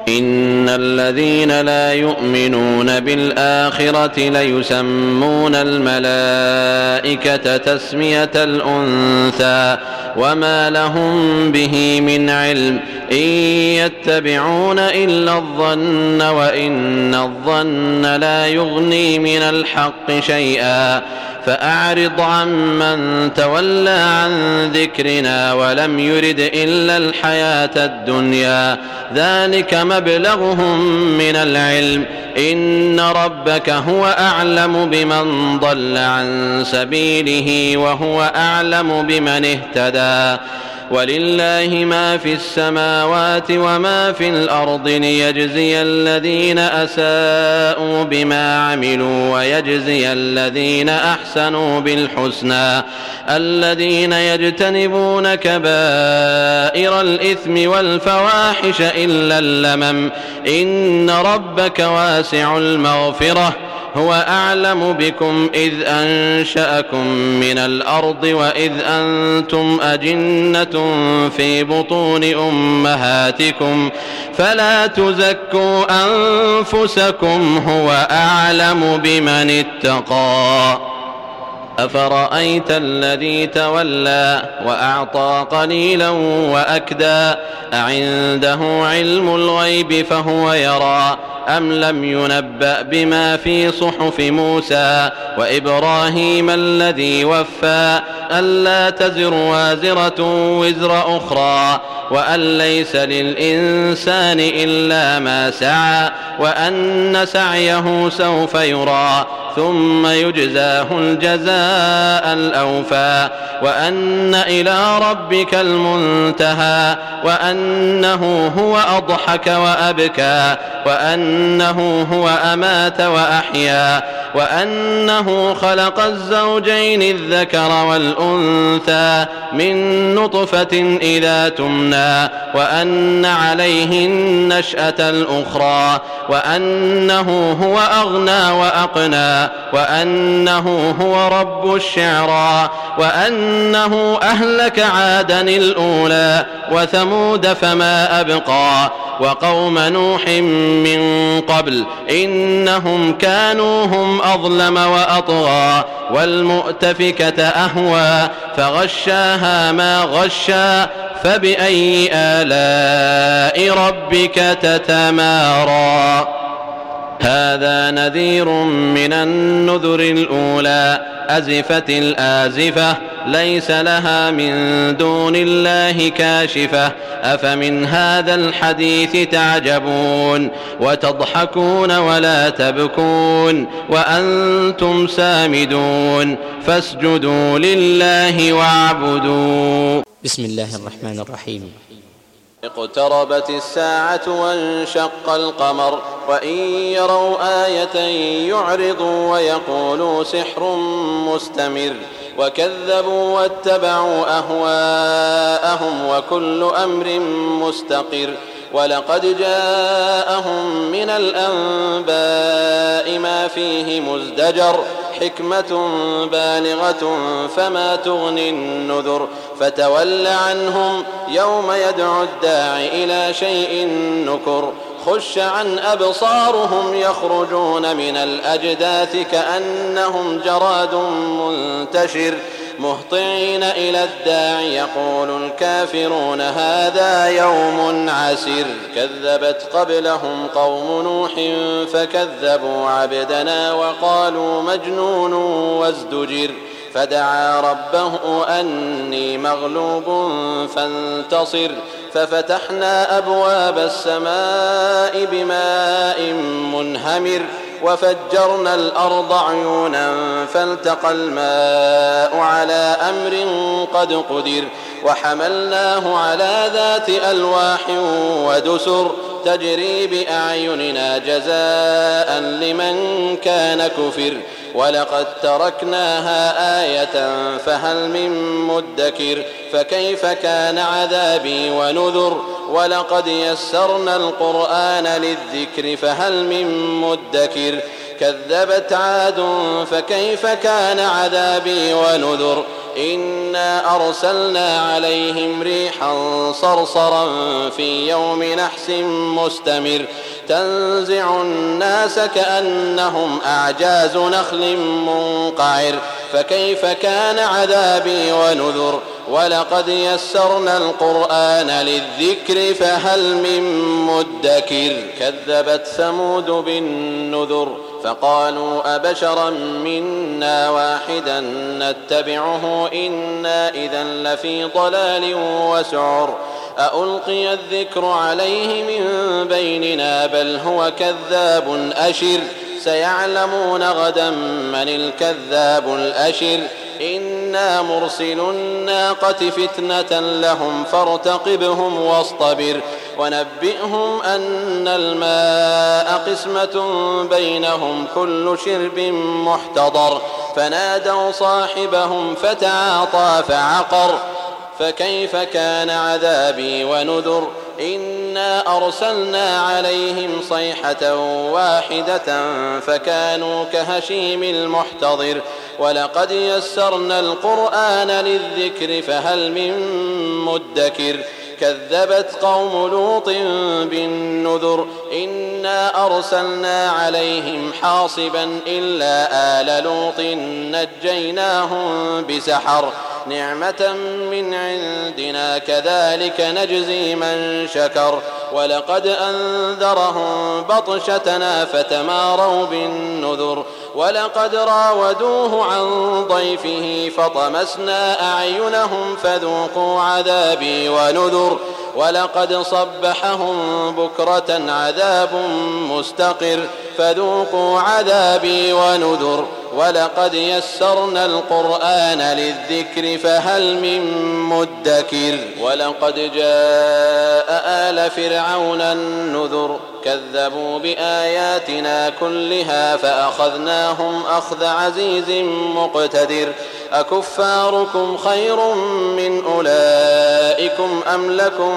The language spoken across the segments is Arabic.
إن الذين لا يؤمنون بالآخرة ليسمون الملائكة تسمية الأنثى وما لهم به من علم إن يتبعون إلا الظن وإن الظن لا يغني من الحق شيئا فأعرض عمن تولى عن ذكرنا ولم يرد إلا الحياة الدنيا ذلك مبلغهم من العلم إن ربك هو أعلم بمن ضل عن سبيله وهو أعلم بمن اهتدى ولله ما في السماوات وما في الأرض ليجزي الذين أساءوا بما عملوا ويجزي الذين أحسنوا بالحسنى الذين يجتنبون كبائر الإثم والفواحش إلا اللمم إن ربك واسع المغفرة هو أعلم بكم إذ أنشأكم من الأرض وإذ أنتم أجنة في بطون أمهاتكم فلا تزكوا أنفسكم هو أعلم بمن اتقى أفرأيت الذي تولى وأعطى قليلا وأكدى أعنده علم الغيب فهو يرى أم لم ينبأ بما في صحف موسى وإبراهيم الذي وفى ألا تزر وازرة وزر أخرى وأن ليس للإنسان إلا ما سعى وأن سعيه سوف يرى ثم يجزاه الجزاء الأوفى وأن إلى ربك المنتهى وأنه هو أضحك وأبكى وأنه هو أمات وأحيا وأنه خلق الزوجين الذكر والأنثى من نطفة إذا تمنى وأن عليه النشأة الأخرى وأنه هو أغنى وأقنى وأنه هو رب الشعرى وأنه أهلك عادا الأولى وثمود فما أبقى وقوم نوح من قبل إنهم كانوا هم أظلم وأطغى والمؤتفكة أهوى فغشاها ما غشى فبأي آلاء ربك تتمارى هذا نذير من النذر الأولى أزفت الآزفة ليس لها من دون الله كاشفة أفمن هذا الحديث تعجبون وتضحكون ولا تبكون وأنتم سامدون فاسجدوا لله واعبدوا. بسم الله الرحمن الرحيم. اقتربت الساعة وانشق القمر وإن يروا آية يعرضوا ويقولوا سحر مستمر وكذبوا واتبعوا أهواءهم وكل أمر مستقر ولقد جاءهم من الأنباء ما فيه مزدجر حكمة بالغة فما تغني النذر فتول عنهم يوم يدعو الداع إلى شيء نكر خش عن أبصارهم يخرجون من الأجداث كأنهم جراد منتشر مهطعين إلى الداع يقول الكافرون هذا يوم عسر كذبت قبلهم قوم نوح فكذبوا عبدنا وقالوا مجنون وازدجر فدعا ربه أني مغلوب فانتصر ففتحنا أبواب السماء بماء منهمر وفجرنا الأرض عيونا فالتقى الماء على أمر قد قدر وحملناه على ذات ألواح ودسر تجري بأعيننا جزاء لمن كان كفر ولقد تركناها آية فهل من مدكر فكيف كان عذابي ونذر ولقد يسرنا القرآن للذكر فهل من مدكر كذبت عاد فكيف كان عذابي ونذر إنا أرسلنا عليهم ريحا صرصرا في يوم نحس مستمر تنزع الناس كأنهم أعجاز نخل منقعر فكيف كان عذابي ونذر ولقد يسرنا القرآن للذكر فهل من مدكر كذبت ثمود بالنذر فقالوا أبشرا منا واحدا نتبعه إنا إذا لفي ضلال وسعر أألقي الذكر عليه من بيننا بل هو كذاب أشر سيعلمون غدا من الكذاب الأشر إنا مرسل الناقة فتنة لهم فارتقبهم واصطبر ونبئهم أن الماء قسمة بينهم كل شرب محتضر فنادوا صاحبهم فتعاطى فعقر فكيف كان عذابي ونذر إنا أرسلنا عليهم صيحة واحدة فكانوا كهشيم المحتضر ولقد يسرنا القرآن للذكر فهل من مدكر كذبت قوم لوط بالنذر إنا أرسلنا عليهم حاصبا إلا آل لوط نجيناهم بسحر نعمة من عندنا كذلك نجزي من شكر ولقد أنذرهم بطشتنا فتماروا بالنذر ولقد راودوه عن ضيفه فطمسنا أعينهم فذوقوا عذابي ونذر ولقد صبحهم بكرة عذاب مستقر فذوقوا عذابي ونذر ولقد يسرنا القرآن للذكر فهل من مدكر ولقد جاء آل فرعون النذر كذبوا بآياتنا كلها فأخذناهم أخذ عزيز مقتدر أكفاركم خير من أولئكم أم لكم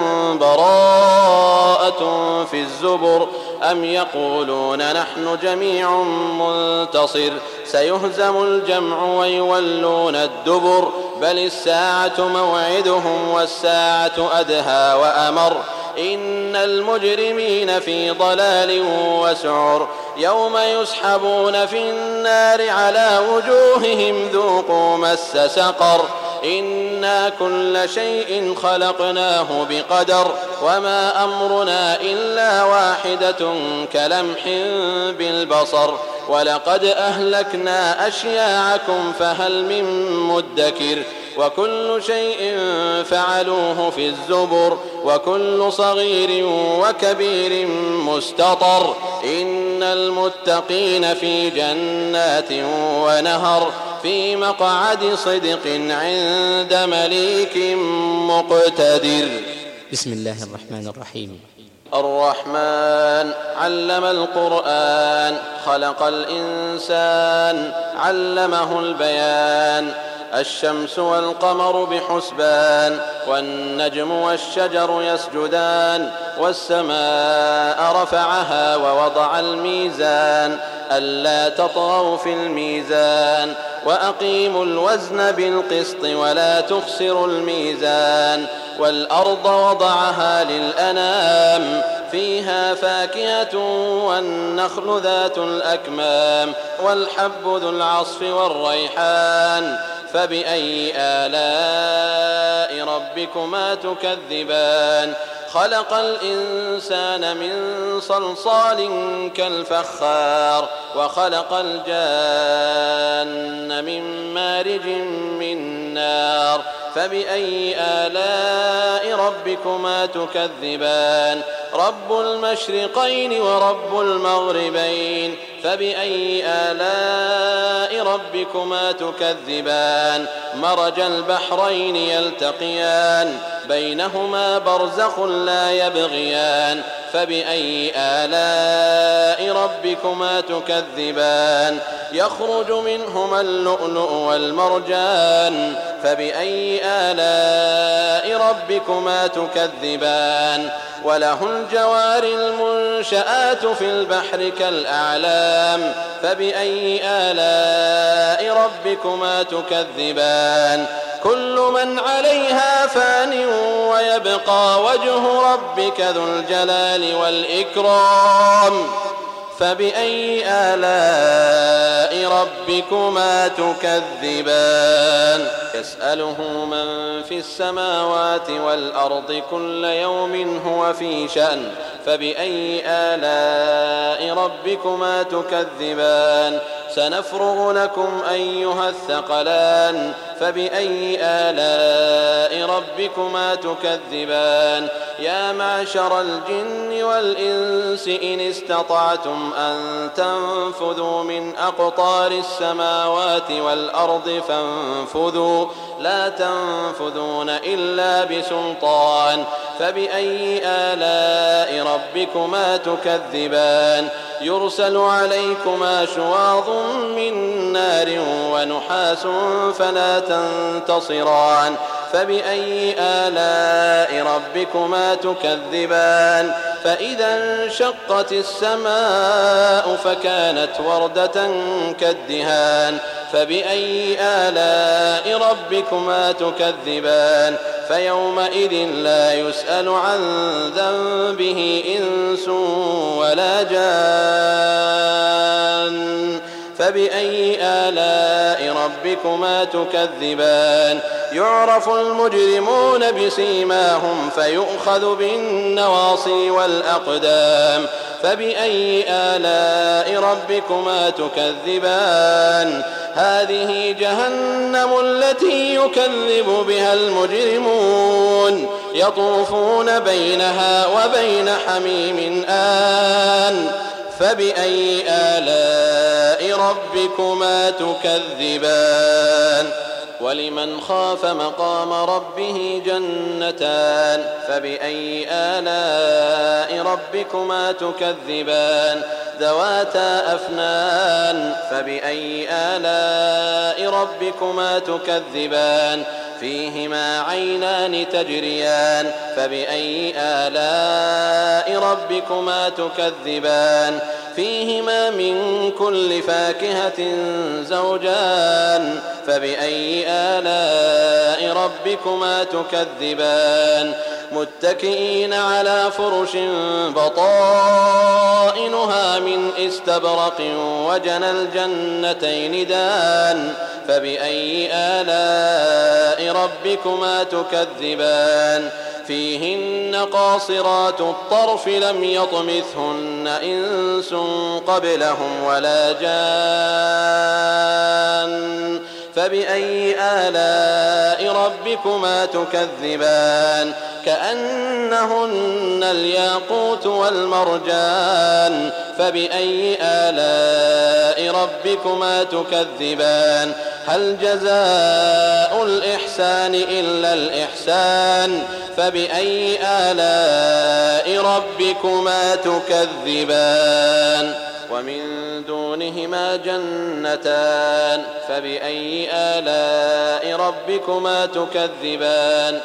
براءة في الزبر أم يقولون نحن جميع منتصر سيهزم الجمع ويولون الدبر بل الساعة موعدهم والساعة أدهى وأمر إن المجرمين في ضلال وسعر يوم يسحبون في النار على وجوههم ذوقوا مس سقر إنا كل شيء خلقناه بقدر وما أمرنا إلا واحدة كلمح بالبصر ولقد أهلكنا أشياعكم فهل من مدكر وكل شيء فعلوه في الزبر وكل صغير وكبير مستطر إن المتقين في جنات ونهر في مقعد صدق عند مليك مقتدر. بسم الله الرحمن الرحيم. الرحمن علم القرآن خلق الإنسان علمه البيان الشمس والقمر بحسبان والنجم والشجر يسجدان والسماء رفعها ووضع الميزان ألا تطغوا في الميزان وأقيموا الوزن بالقسط ولا تخسروا الميزان والأرض وضعها للأنام فيها فاكهة والنخل ذات الأكمام والحب ذو العصف والريحان فبأي آلاء ربكما تكذبان خلق الإنسان من صلصال كالفخار وخلق الجان من مارج من نار فبأي آلاء ربكما تكذبان رب المشرقين ورب المغربين فبأي آلاء ربكما تكذبان مرج البحرين يلتقيان بينهما برزخ لا يبغيان فبأي آلاء ربكما تكذبان يخرج منهما اللؤلؤ والمرجان فبأي آلاء ربكما تكذبان وله الجوار المنشآت في البحر كالأعلام فبأي آلاء ربكما تكذبان كل من عليها فان ويبقى وجه ربك ذو الجلال والإكرام فبأي آلاء ربكما تكذبان يسأله من في السماوات والأرض كل يوم هو في شأن فبأي آلاء ربكما تكذبان سنفرغ لكم أيها الثقلان فبأي آلاء ربكما تكذبان يا معشر الجن والإنس إن استطعتم أن تنفذوا من أقطار السماوات والأرض فانفذوا لا تنفذون إلا بسلطان فبأي آلاء ربكما تكذبان يرسل عليكما شواظ من نار ونحاس فلا تنتصران فبأي آلاء ربكما تكذبان فإذا انشقت السماء فكانت وردة كالدهان فبأي آلاء ربكما تكذبان فيومئذ لا يسأل عن ذنبه إنس ولا جان فبأي آلاء ربكما تكذبان يعرف المجرمون بسيماهم فيؤخذ بالنواصي والأقدام فبأي آلاء ربكما تكذبان هذه جهنم التي يكذب بها المجرمون يطوفون بينها وبين حميم آن فبأي آلاء ربكما تكذبان ولمن خاف مقام ربه جنتان فبأي آلاء ربكما تكذبان ذواتا أفنان فبأي آلاء ربكما تكذبان فيهما عينان تجريان فبأي آلاء ربكما تكذبان فيهما من كل فاكهة زوجان فبأي آلاء ربكما تكذبان متكئين على فرش بطائنها من استبرق وجنى الجنتين دان فبأي آلاء ربكما تكذبان فيهن قاصرات الطرف لم يطمثهن إنس قبلهم ولا جان فبأي آلاء ربكما تكذبان كأنهن الياقوت والمرجان فبأي آلاء ربكما تكذبان هل جزاء الإحسان إلا الإحسان فبأي آلاء ربكما تكذبان ومن دونهما جنتان فبأي آلاء ربكما تكذبان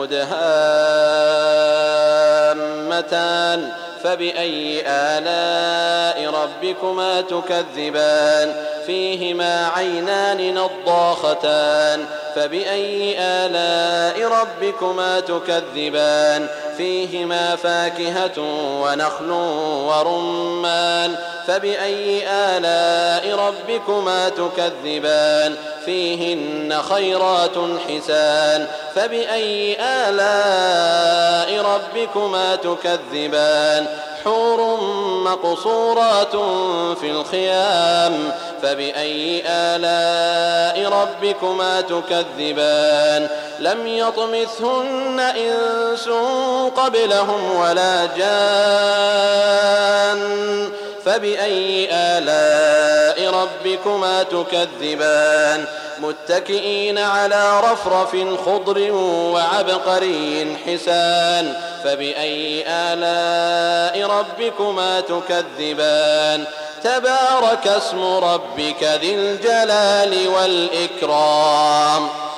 مدهامتان فبأي آلاء ربكما تكذبان فيهما عينان نضاختان فبأي آلاء ربكما تكذبان فيهما فاكهة ونخل ورمان فبأي آلاء ربكما تكذبان فيهن خيرات حسان فبأي آلاء ربكما تكذبان حور مقصورات في الخيام فبأي آلاء ربكما تكذبان لم يطمثهن إنس قبلهم ولا جان فبأي آلاء ربكما تكذبان متكئين على رفرف خضر وعبقري حسان فبأي آلاء ربكما تكذبان تبارك اسم ربك ذي الجلال والإكرام